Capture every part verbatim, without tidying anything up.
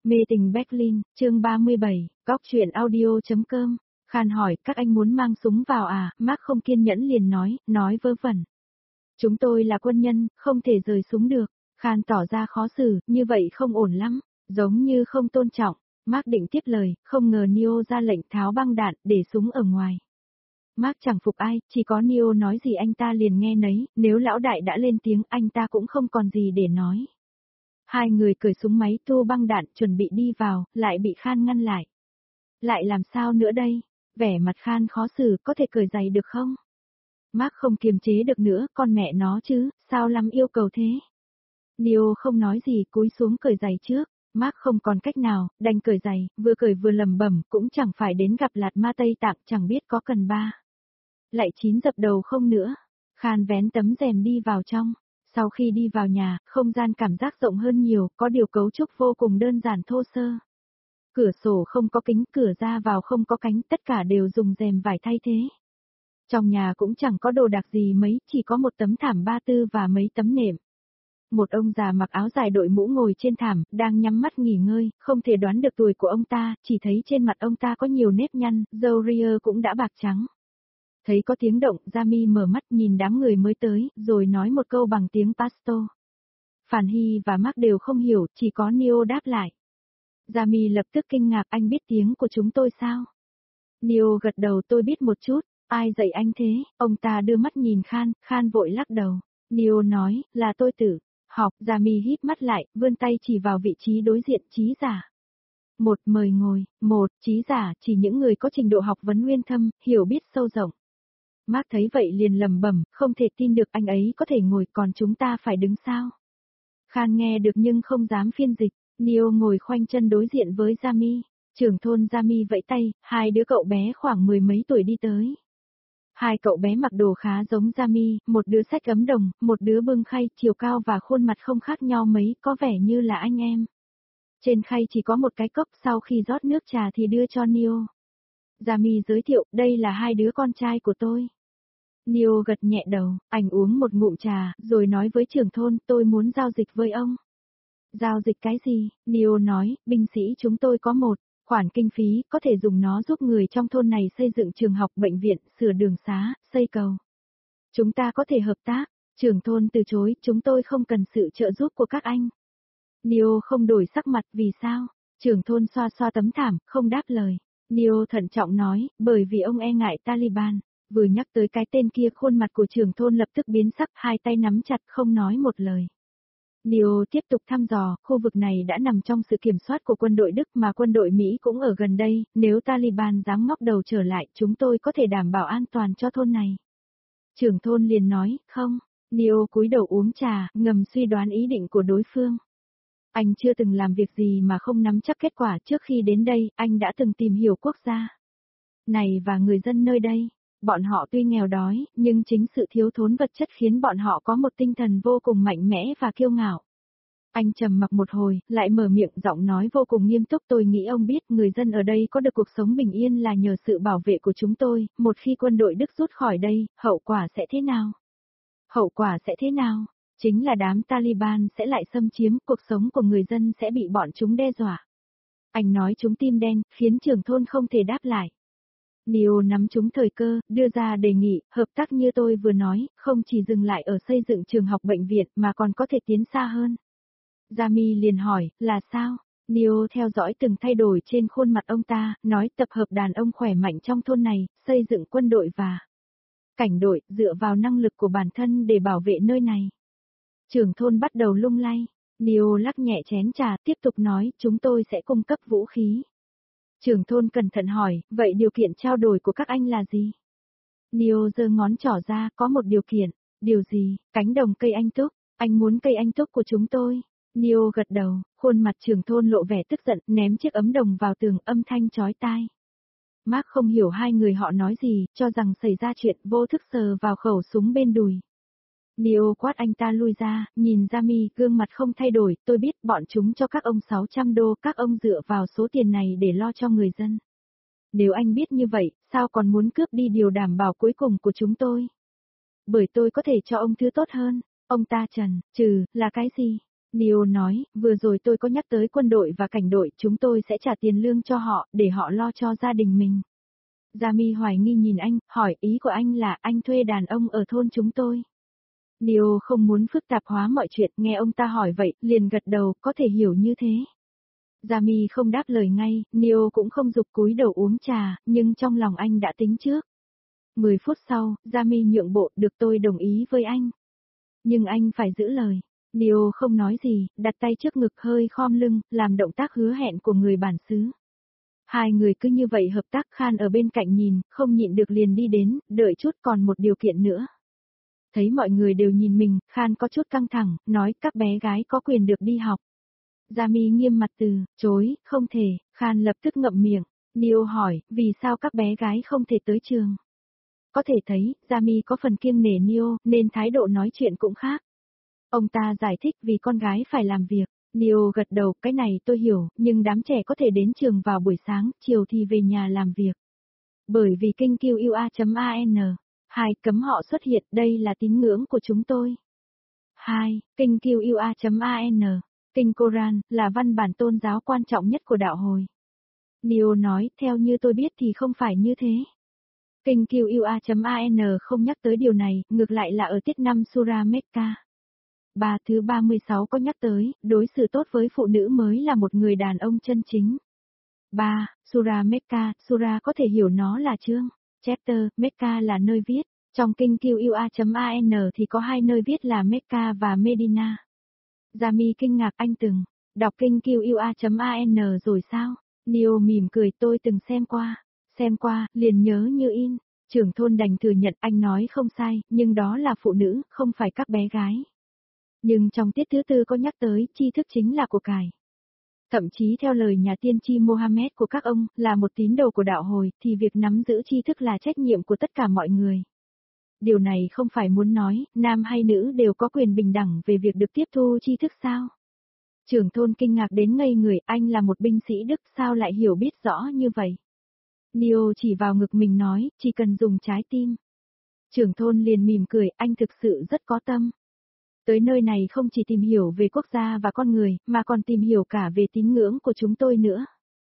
Mê tình Berlin, chương ba mươi bảy, góc truyện audio.com. Khan hỏi, các anh muốn mang súng vào à? Mark không kiên nhẫn liền nói, nói vớ vẩn. Chúng tôi là quân nhân, không thể rời súng được. Khan tỏ ra khó xử, như vậy không ổn lắm, giống như không tôn trọng. Mark định tiếp lời, không ngờ Neo ra lệnh tháo băng đạn, để súng ở ngoài. Mark chẳng phục ai, chỉ có Neo nói gì anh ta liền nghe nấy, nếu lão đại đã lên tiếng anh ta cũng không còn gì để nói. Hai người cởi súng máy thu băng đạn chuẩn bị đi vào, lại bị Khan ngăn lại. Lại làm sao nữa đây? Vẻ mặt Khan khó xử, có thể cởi giày được không? Mark không kiềm chế được nữa, con mẹ nó chứ, sao lắm yêu cầu thế? Neo không nói gì, cúi xuống cởi giày trước. Mark không còn cách nào, đành cởi giày, vừa cởi vừa lẩm bẩm, cũng chẳng phải đến gặp Lạt Ma Tây Tạng, chẳng biết có cần ba. Lại chín dập đầu không nữa. Khan vén tấm rèm đi vào trong. Sau khi đi vào nhà, không gian cảm giác rộng hơn nhiều, có điều cấu trúc vô cùng đơn giản thô sơ. Cửa sổ không có kính, cửa ra vào không có cánh, tất cả đều dùng rèm vải thay thế. Trong nhà cũng chẳng có đồ đạc gì mấy, chỉ có một tấm thảm ba tư và mấy tấm nệm. Một ông già mặc áo dài đội mũ ngồi trên thảm, đang nhắm mắt nghỉ ngơi, không thể đoán được tuổi của ông ta, chỉ thấy trên mặt ông ta có nhiều nếp nhăn, râu ria cũng đã bạc trắng. Thấy có tiếng động, Jami mở mắt nhìn đám người mới tới, rồi nói một câu bằng tiếng Pashto. Phản Hy và Mark đều không hiểu, chỉ có Neo đáp lại. Jami lập tức kinh ngạc, anh biết tiếng của chúng tôi sao? Neo gật đầu, tôi biết một chút, ai dạy anh thế? Ông ta đưa mắt nhìn Khan, Khan vội lắc đầu. Neo nói, là tôi tự học. Jami híp mắt lại, vươn tay chỉ vào vị trí đối diện trí giả. Một, mời ngồi. Một, trí giả, chỉ những người có trình độ học vấn uyên thâm, hiểu biết sâu rộng. Mark thấy vậy liền lẩm bẩm, không thể tin được anh ấy có thể ngồi, còn chúng ta phải đứng sao? Khan nghe được nhưng không dám phiên dịch. Neo ngồi khoanh chân đối diện với Jami. Trưởng thôn Jami vẫy tay, hai đứa cậu bé khoảng mười mấy tuổi đi tới. Hai cậu bé mặc đồ khá giống Jami, một đứa xách ấm đồng, một đứa bưng khay, chiều cao và khuôn mặt không khác nhau mấy, có vẻ như là anh em. Trên khay chỉ có một cái cốc, sau khi rót nước trà thì đưa cho Neo. Jami giới thiệu, đây là hai đứa con trai của tôi. Neo gật nhẹ đầu, anh uống một ngụm trà, rồi nói với trưởng thôn, tôi muốn giao dịch với ông. Giao dịch cái gì? Neo nói, binh sĩ chúng tôi có một khoản kinh phí, có thể dùng nó giúp người trong thôn này xây dựng trường học, bệnh viện, sửa đường xá, xây cầu. Chúng ta có thể hợp tác. Trưởng thôn từ chối, chúng tôi không cần sự trợ giúp của các anh. Neo không đổi sắc mặt, vì sao? Trưởng thôn xoa xoa tấm thảm, không đáp lời. Neo thận trọng nói, bởi vì ông e ngại Taliban. Vừa nhắc tới cái tên kia, khuôn mặt của trưởng thôn lập tức biến sắc, hai tay nắm chặt không nói một lời. Neo tiếp tục thăm dò, khu vực này đã nằm trong sự kiểm soát của quân đội Đức mà quân đội Mỹ cũng ở gần đây, nếu Taliban dám ngóc đầu trở lại, chúng tôi có thể đảm bảo an toàn cho thôn này. Trưởng thôn liền nói, không. Neo cúi đầu uống trà, ngầm suy đoán ý định của đối phương. Anh chưa từng làm việc gì mà không nắm chắc kết quả, trước khi đến đây, anh đã từng tìm hiểu quốc gia này và người dân nơi đây. Bọn họ tuy nghèo đói, nhưng chính sự thiếu thốn vật chất khiến bọn họ có một tinh thần vô cùng mạnh mẽ và kiêu ngạo. Anh trầm mặc một hồi, lại mở miệng, giọng nói vô cùng nghiêm túc, tôi nghĩ ông biết người dân ở đây có được cuộc sống bình yên là nhờ sự bảo vệ của chúng tôi, một khi quân đội Đức rút khỏi đây, hậu quả sẽ thế nào? Hậu quả sẽ thế nào? Chính là đám Taliban sẽ lại xâm chiếm, cuộc sống của người dân sẽ bị bọn chúng đe dọa. Anh nói chúng tim đen, khiến trưởng thôn không thể đáp lại. Neo nắm trúng thời cơ, đưa ra đề nghị, hợp tác như tôi vừa nói, không chỉ dừng lại ở xây dựng trường học, bệnh viện mà còn có thể tiến xa hơn. Jami liền hỏi, là sao? Neo theo dõi từng thay đổi trên khuôn mặt ông ta, nói tập hợp đàn ông khỏe mạnh trong thôn này, xây dựng quân đội và cảnh đội, dựa vào năng lực của bản thân để bảo vệ nơi này. Trưởng thôn bắt đầu lung lay. Neo lắc nhẹ chén trà, tiếp tục nói, chúng tôi sẽ cung cấp vũ khí. Trưởng thôn cẩn thận hỏi, vậy điều kiện trao đổi của các anh là gì? Neo giơ ngón trỏ ra, có một điều kiện. Điều gì? Cánh đồng cây anh túc. Anh muốn cây anh túc của chúng tôi. Neo gật đầu, khuôn mặt trưởng thôn lộ vẻ tức giận, ném chiếc ấm đồng vào tường, âm thanh chói tai. Mark không hiểu hai người họ nói gì, cho rằng xảy ra chuyện, vô thức sờ vào khẩu súng bên đùi. Neo quát anh ta lui ra, nhìn Jami, gương mặt không thay đổi, tôi biết bọn chúng cho các ông sáu trăm đô, các ông dựa vào số tiền này để lo cho người dân. Nếu anh biết như vậy, sao còn muốn cướp đi điều đảm bảo cuối cùng của chúng tôi? Bởi tôi có thể cho ông thứ tốt hơn. Ông ta trần, trừ, là cái gì? Neo nói, vừa rồi tôi có nhắc tới quân đội và cảnh đội, chúng tôi sẽ trả tiền lương cho họ, để họ lo cho gia đình mình. Jamie hoài nghi nhìn anh, hỏi ý của anh là anh thuê đàn ông ở thôn chúng tôi. Neo không muốn phức tạp hóa mọi chuyện, nghe ông ta hỏi vậy, liền gật đầu, có thể hiểu như thế. Jamie không đáp lời ngay, Neo cũng không giục cúi đầu uống trà, nhưng trong lòng anh đã tính trước. Mười phút sau, Jamie nhượng bộ, được tôi đồng ý với anh. Nhưng anh phải giữ lời. Neo không nói gì, đặt tay trước ngực hơi khom lưng, làm động tác hứa hẹn của người bản xứ. Hai người cứ như vậy hợp tác. Khan ở bên cạnh nhìn, không nhịn được liền đi đến, đợi chút còn một điều kiện nữa. Thấy mọi người đều nhìn mình, Khan có chút căng thẳng, nói các bé gái có quyền được đi học. Jamie nghiêm mặt từ, chối, không thể. Khan lập tức ngậm miệng. Neo hỏi, vì sao các bé gái không thể tới trường? Có thể thấy, Jamie có phần kiêng nể Neo, nên thái độ nói chuyện cũng khác. Ông ta giải thích vì con gái phải làm việc. Neo gật đầu, cái này tôi hiểu, nhưng đám trẻ có thể đến trường vào buổi sáng, chiều thì về nhà làm việc. Bởi vì kinh Q U A.an. Hai, cấm họ xuất hiện, đây là tín ngưỡng của chúng tôi. Hai, kinh Q U A.an. Kinh Koran, là văn bản tôn giáo quan trọng nhất của đạo hồi. Neo nói, theo như tôi biết thì không phải như thế. Kinh Q U A.an không nhắc tới điều này, ngược lại là ở tiết năm Surah Mecca. Ba thứ ba mươi sáu có nhắc tới, đối xử tốt với phụ nữ mới là một người đàn ông chân chính. Ba. Surah Mecca, Surah có thể hiểu nó là chương. Chapter, Mecca là nơi viết. Trong kinh Q U A.an thì có hai nơi viết là Mecca và Medina. Jamie kinh ngạc, anh từng đọc kinh Q U A.an rồi sao? Neo mỉm cười, tôi từng xem qua. Xem qua, liền nhớ như in. Trưởng thôn đành thừa nhận anh nói không sai, nhưng đó là phụ nữ, không phải các bé gái. Nhưng trong tiết thứ tư có nhắc tới, tri thức chính là của cải. Thậm chí theo lời nhà tiên tri Mohammed của các ông, là một tín đồ của đạo hồi, thì việc nắm giữ tri thức là trách nhiệm của tất cả mọi người. Điều này không phải muốn nói, nam hay nữ đều có quyền bình đẳng về việc được tiếp thu tri thức sao? Trưởng thôn kinh ngạc đến ngây người, anh là một binh sĩ Đức sao lại hiểu biết rõ như vậy? Neo chỉ vào ngực mình nói, chỉ cần dùng trái tim. Trưởng thôn liền mỉm cười, anh thực sự rất có tâm. Tới nơi này không chỉ tìm hiểu về quốc gia và con người, mà còn tìm hiểu cả về tín ngưỡng của chúng tôi nữa.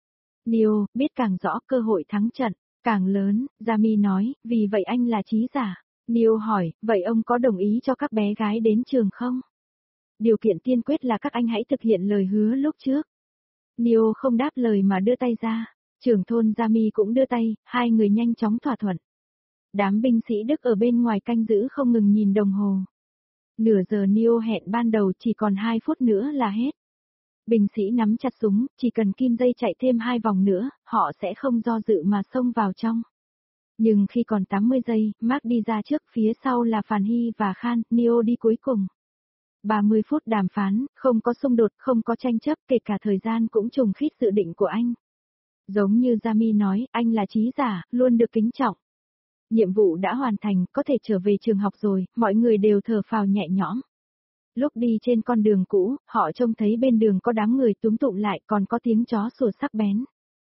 Neo, biết càng rõ cơ hội thắng trận, càng lớn, Jamie nói, vì vậy anh là trí giả. Neo hỏi, vậy ông có đồng ý cho các bé gái đến trường không? Điều kiện tiên quyết là các anh hãy thực hiện lời hứa lúc trước. Neo không đáp lời mà đưa tay ra. Trưởng thôn Jamie cũng đưa tay, hai người nhanh chóng thỏa thuận. Đám binh sĩ Đức ở bên ngoài canh giữ không ngừng nhìn đồng hồ. Nửa giờ Neo hẹn ban đầu chỉ còn hai phút nữa là hết. Binh sĩ nắm chặt súng, chỉ cần kim dây chạy thêm hai vòng nữa, họ sẽ không do dự mà xông vào trong. Nhưng khi còn tám mươi giây, Mark đi ra trước, phía sau là Phàn Hy và Khan, Neo đi cuối cùng. ba mươi phút đàm phán, không có xung đột, không có tranh chấp, kể cả thời gian cũng trùng khít dự định của anh. Giống như Jamie nói, anh là trí giả, luôn được kính trọng. Nhiệm vụ đã hoàn thành, có thể trở về trường học rồi, mọi người đều thở phào nhẹ nhõm. Lúc đi trên con đường cũ, họ trông thấy bên đường có đám người túm tụm lại, còn có tiếng chó sủa sắc bén.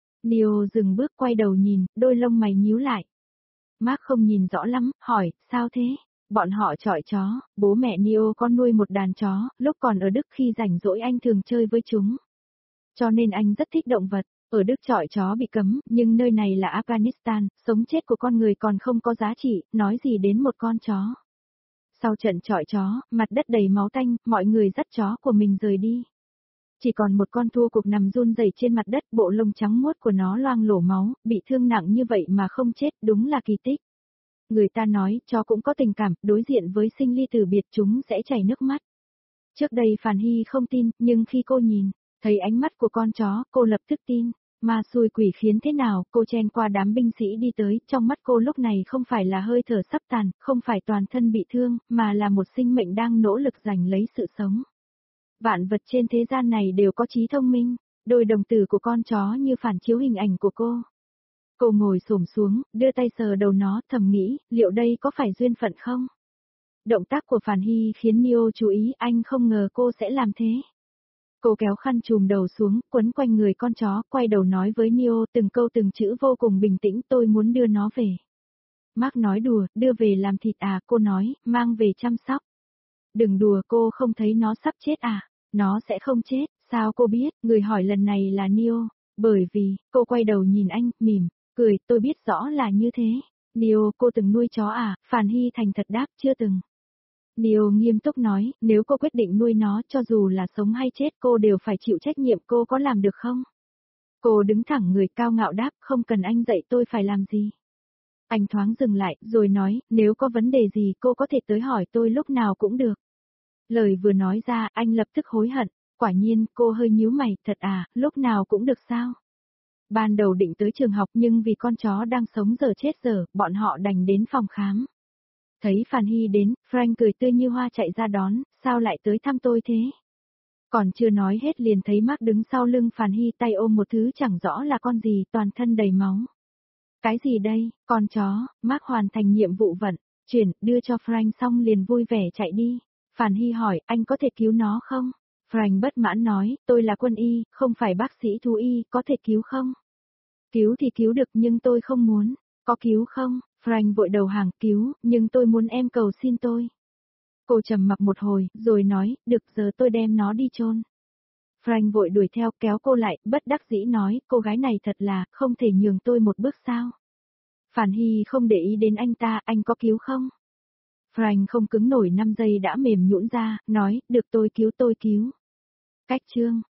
Neo dừng bước quay đầu nhìn, đôi lông mày nhíu lại. Mark không nhìn rõ lắm, hỏi, sao thế? Bọn họ chọi chó, bố mẹ Neo có nuôi một đàn chó, lúc còn ở Đức khi rảnh rỗi anh thường chơi với chúng. Cho nên anh rất thích động vật. Ở Đức chọi chó bị cấm, nhưng nơi này là Afghanistan, sống chết của con người còn không có giá trị, nói gì đến một con chó. Sau trận chọi chó, mặt đất đầy máu tanh, mọi người dắt chó của mình rời đi. Chỉ còn một con thua cuộc nằm run rẩy trên mặt đất, bộ lông trắng muốt của nó loang lổ máu, bị thương nặng như vậy mà không chết, đúng là kỳ tích. Người ta nói, chó cũng có tình cảm, đối diện với sinh ly tử biệt chúng sẽ chảy nước mắt. Trước đây Phàn Hy không tin, nhưng khi cô nhìn thấy ánh mắt của con chó, cô lập tức tin. Ma xui quỷ khiến thế nào, cô chen qua đám binh sĩ đi tới, trong mắt cô lúc này không phải là hơi thở sắp tàn, không phải toàn thân bị thương, mà là một sinh mệnh đang nỗ lực giành lấy sự sống. Vạn vật trên thế gian này đều có trí thông minh, đôi đồng tử của con chó như phản chiếu hình ảnh của cô. Cô ngồi xổm xuống, đưa tay sờ đầu nó, thầm nghĩ, liệu đây có phải duyên phận không? Động tác của Phàn Hy khiến Neo chú ý, anh không ngờ cô sẽ làm thế. Cô kéo khăn trùm đầu xuống, quấn quanh người con chó, quay đầu nói với Neo từng câu từng chữ vô cùng bình tĩnh, tôi muốn đưa nó về. Mark nói đùa, đưa về làm thịt à, cô nói, mang về chăm sóc. Đừng đùa, cô không thấy nó sắp chết à. Nó sẽ không chết, sao cô biết? Người hỏi lần này là Neo. Bởi vì, cô quay đầu nhìn anh, mỉm, cười, tôi biết rõ là như thế. Neo, cô từng nuôi chó à? Phàn Hy thành thật đáp, chưa từng. Neo nghiêm túc nói, nếu cô quyết định nuôi nó, cho dù là sống hay chết cô đều phải chịu trách nhiệm, cô có làm được không? Cô đứng thẳng người cao ngạo đáp, không cần anh dạy tôi phải làm gì. Anh thoáng dừng lại, rồi nói, nếu có vấn đề gì cô có thể tới hỏi tôi lúc nào cũng được. Lời vừa nói ra, anh lập tức hối hận, quả nhiên, cô hơi nhíu mày, thật à, lúc nào cũng được sao? Ban đầu định tới trường học nhưng vì con chó đang sống giờ chết giờ, bọn họ đành đến phòng khám. Thấy Phàn Hy đến, Frank cười tươi như hoa chạy ra đón, sao lại tới thăm tôi thế? Còn chưa nói hết liền thấy Mark đứng sau lưng Phàn Hy tay ôm một thứ chẳng rõ là con gì, toàn thân đầy máu. Cái gì đây, con chó? Mark hoàn thành nhiệm vụ vận, chuyển, đưa cho Frank xong liền vui vẻ chạy đi. Phàn Hy hỏi, anh có thể cứu nó không? Frank bất mãn nói, tôi là quân y, không phải bác sĩ thú y, có thể cứu không? Cứu thì cứu được nhưng tôi không muốn. Có cứu không? Frank vội đầu hàng, cứu, nhưng tôi muốn em cầu xin tôi. Cô trầm mặc một hồi, rồi nói, được giờ tôi đem nó đi chôn. Frank vội đuổi theo kéo cô lại, bất đắc dĩ nói, cô gái này thật là, không thể nhường tôi một bước sao. Phàn Hy không để ý đến anh ta, anh có cứu không? Frank không cứng nổi năm giây đã mềm nhũn ra, nói, được tôi cứu tôi cứu. Cách chương.